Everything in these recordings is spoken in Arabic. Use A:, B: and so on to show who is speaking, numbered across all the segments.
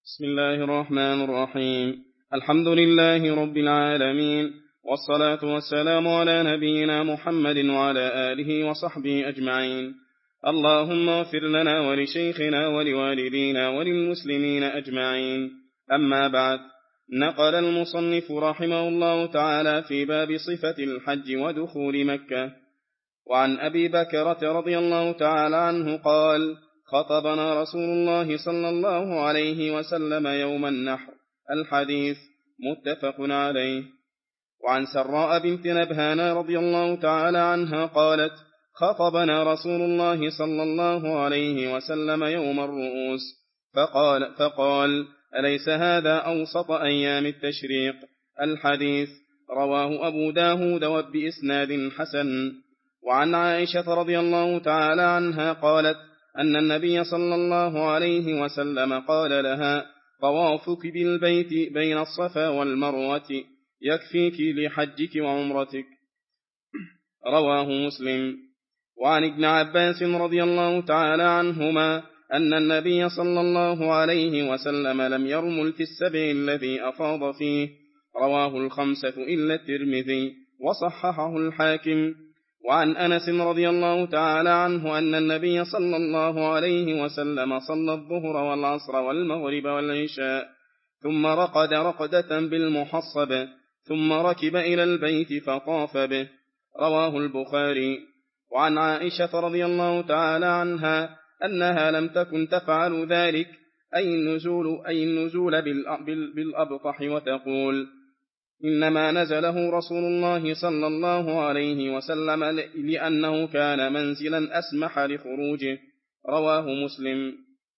A: بسم الله الرحمن الرحيم. الحمد لله رب العالمين، والصلاة والسلام على نبينا محمد وعلى آله وصحبه أجمعين. اللهم اغفر لنا ولشيخنا ولوالدينا وللمسلمين أجمعين. أما بعد، نقل المصنف رحمه الله تعالى في باب صفة الحج ودخول مكة وعن أبي بكرة رضي الله تعالى عنه قال: خطبنا رسول الله صلى الله عليه وسلم يوم النحر. الحديث متفق عليه. وعن سراء بنت نبهان رضي الله تعالى عنها قالت: خطبنا رسول الله صلى الله عليه وسلم يوم الرؤوس فقال: أليس هذا أوسط أيام التشريق؟ الحديث رواه أبو داود وبإسناد حسن. وعن عائشة رضي الله تعالى عنها قالت أن النبي صلى الله عليه وسلم قال لها: طوافك بالبيت بين الصفا والمروة يكفيك لحجك وعمرتك. رواه مسلم. وعن ابن عباس رضي الله تعالى عنهما أن النبي صلى الله عليه وسلم لم يرمل في السبع الذي أفاض فيه. رواه الخمسة إلا الترمذي وصححه الحاكم. وعن أنس رضي الله تعالى عنه أن النبي صلى الله عليه وسلم صلى الظهر والعصر والمغرب والعشاء ثم رقد رقدة بالمحصب ثم ركب إلى البيت فطاف به. رواه البخاري. وعن عائشة رضي الله تعالى عنها أنها لم تكن تفعل ذلك، أي النزول بالأبطح، وتقول: إنما نزله رسول الله صلى الله عليه وسلم لأنه كان منزلا أسمح لخروجه. رواه مسلم.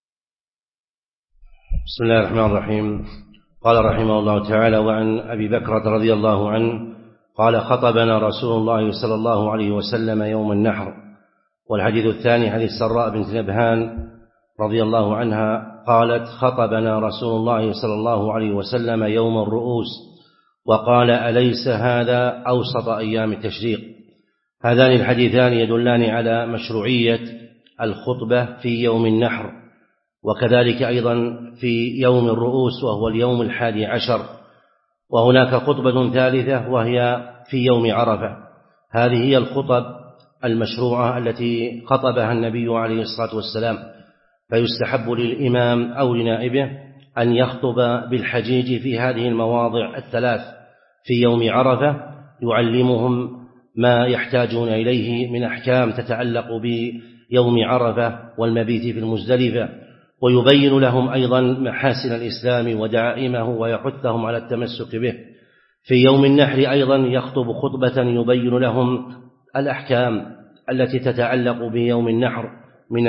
B: بسم الله الرحمن الرحيم. قال رحمه الله تعالى: وعن أبي بكرة رضي الله عنه قال: خطبنا رسول الله صلى الله عليه وسلم يوم النحر. والحديث الثاني حديث سراء بنت نبهان رضي الله عنها قالت: خطبنا رسول الله صلى الله عليه وسلم يوم الرؤوس وقال: أليس هذا أوسط أيام التشريق؟ هذان الحديثان يدلان على مشروعية الخطبة في يوم النحر، وكذلك أيضا في يوم الرؤوس وهو اليوم 11. وهناك خطبة ثالثة وهي في يوم عرفة. هذه هي الخطب المشروعة التي خطبها النبي عليه الصلاة والسلام. فيستحب للإمام أو لنائبه أن يخطب بالحجيج في هذه المواضع الثلاث في يوم عرفة، يعلمهم ما يحتاجون إليه من أحكام تتعلق بيوم عرفة والمبيت في المزدلفة، ويبين لهم أيضا محاسن الإسلام ودعائمه ويحثهم على التمسك به. في يوم النحر أيضا يخطب خطبة يبين لهم الأحكام التي تتعلق بيوم النحر من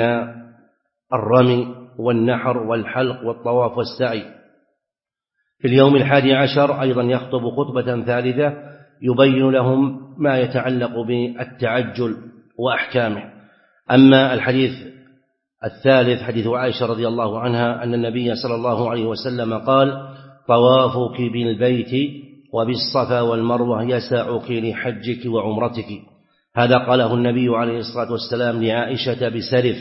B: الرمي والنحر والحلق والطواف والسعي. في اليوم 11 أيضا يخطب خطبة ثالثة يبين لهم ما يتعلق بالتعجل وأحكامه. أما الحديث الثالث حديث عائشة رضي الله عنها أن النبي صلى الله عليه وسلم قال: طوافك بالبيت وبالصفا والمروة يسعك لحجك وعمرتك. هذا قاله النبي عليه الصلاة والسلام لعائشة بسرف،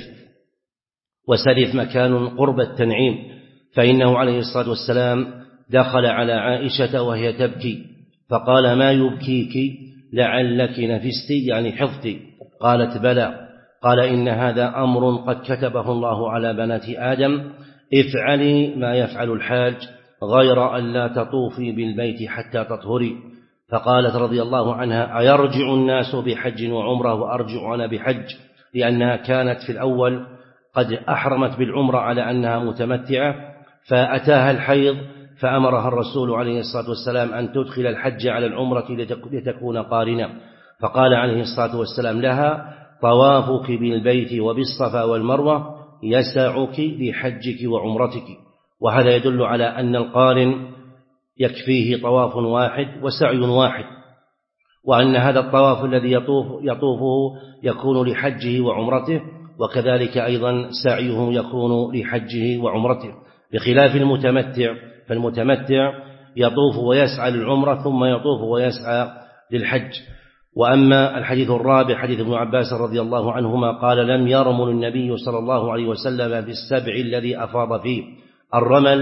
B: وسرف مكان قرب التنعيم، فإنه عليه الصلاة والسلام دخل على عائشة وهي تبكي فقال: ما يبكيك؟ لعلك نفست، يعني حفظت. قالت: بلى. قال: إن هذا أمر قد كتبه الله على بنات آدم، افعلي ما يفعل الحاج غير أن لا تطوفي بالبيت حتى تطهري. فقالت رضي الله عنها: أيرجع الناس بحج وعمرة وأرجع أنا بحج؟ لأنها كانت في الأول قد أحرمت بالعمرة على أنها متمتعة، فأتاها الحيض فأمرها الرسول عليه الصلاة والسلام أن تدخل الحج على العمرة لتكون قارنة. فقال عليه الصلاة والسلام لها: طوافك بالبيت وبالصفا والمروة يسعك لحجك وعمرتك. وهذا يدل على أن القارن يكفيه طواف واحد وسعي واحد، وأن هذا الطواف الذي يطوفه يكون لحجه وعمرته، وكذلك أيضا سعيه يكون لحجه وعمرته، بخلاف المتمتع. فالمتمتع يطوف ويسعى للعمرة ثم يطوف ويسعى للحج. وأما الحديث الرابع حديث ابن عباس رضي الله عنهما قال: لم يرمل النبي صلى الله عليه وسلم في السبع الذي أفاض فيه. الرمل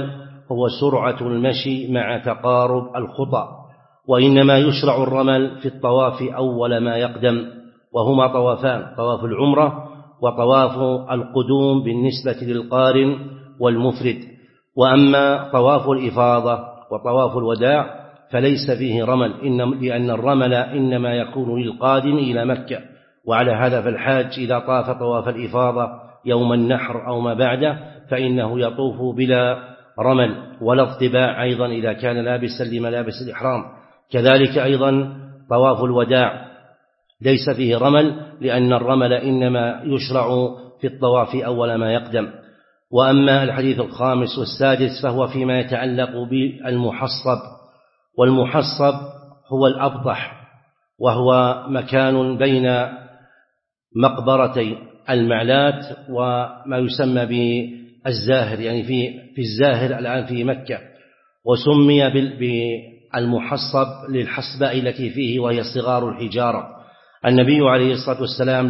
B: هو سرعة المشي مع تقارب الخطى، وإنما يشرع الرمل في الطواف أول ما يقدم، وهما طوافان: طواف العمرة وطواف القدوم بالنسبة للقارن والمفرد. وأما طواف الإفاضة وطواف الوداع فليس فيه رمل، لأن الرمل إنما يكون للقادم إلى مكة، وعلى هذا فالحاج إذا طاف طواف الإفاضة يوم النحر أو ما بعده فإنه يطوف بلا رمل ولا اطباع أيضا إذا كان لابسا لملابس الإحرام. كذلك أيضا طواف الوداع ليس فيه رمل، لأن الرمل إنما يشرع في الطواف أول ما يقدم. وأما الحديث الخامس والسادس فهو فيما يتعلق بالمحصب. والمحصب هو الأبطح، وهو مكان بين مقبرتي المعلات وما يسمى بالزاهر، يعني في الزاهر الآن في مكة، وسمي بالمحصب للحصباء التي فيه وهي صغار الحجارة. النبي عليه الصلاة والسلام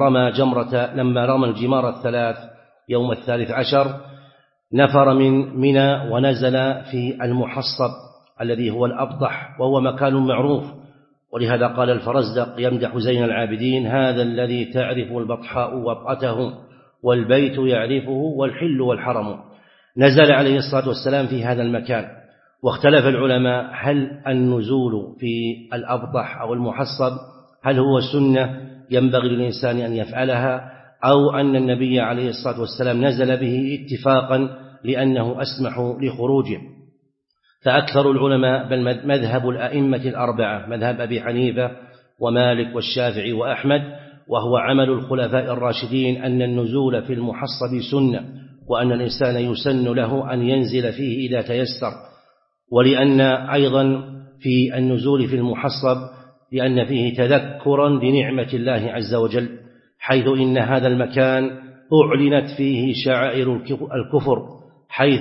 B: لما رمى الجمار الثلاث يوم 13 نفر من منى ونزل في المحصب الذي هو الأبطح، وهو مكان معروف، ولهذا قال الفرزدق يمدح زين العابدين: هذا الذي تعرف البطحاء وطأته والبيت يعرفه والحل والحرم. نزل عليه الصلاة والسلام في هذا المكان. واختلف العلماء هل النزول في الأبطح أو المحصب هل هو سنة ينبغي للإنسان أن يفعلها، أو أن النبي عليه الصلاة والسلام نزل به اتفاقا لأنه أسمح لخروجه. فأكثر العلماء بل مذهب الأئمة الأربعة، مذهب أبي حنيفة ومالك والشافعي وأحمد، وهو عمل الخلفاء الراشدين، أن النزول في المحصب سنة، وأن الإنسان يسن له أن ينزل فيه إذا تيسر. ولأن أيضا في النزول في المحصب لأن فيه تذكرا لنعمة الله عز وجل، حيث إن هذا المكان أعلنت فيه شعائر الكفر، حيث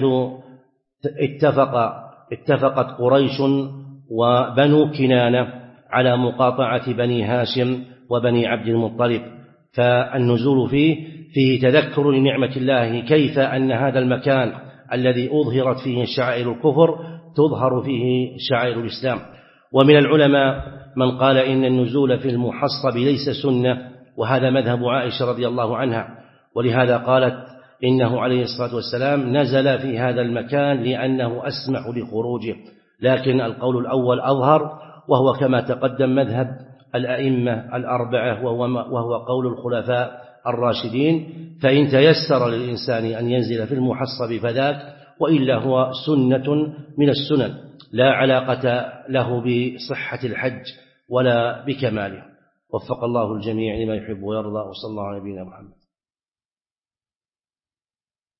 B: اتفقت قريش وبنو كنانة على مقاطعة بني هاشم وبني عبد المطلب. فالنزول فيه تذكر لنعمة الله، كيف أن هذا المكان الذي أظهرت فيه شعائر الكفر تظهر فيه شعائر الإسلام. ومن العلماء من قال إن النزول في المحصب ليس سنة، وهذا مذهب عائشة رضي الله عنها، ولهذا قالت إنه عليه الصلاة والسلام نزل في هذا المكان لأنه أسمح لخروجه. لكن القول الأول أظهر، وهو كما تقدم مذهب الأئمة الأربعة، وهو قول الخلفاء الراشدين. فإن تيسر للإنسان أن ينزل في المحصب فذاك، وإلا هو سنة من السنن لا علاقة له بصحة الحج ولا بكماله. وفق الله الجميع لما يحب ويرضى، وصلى الله على نبينا محمد.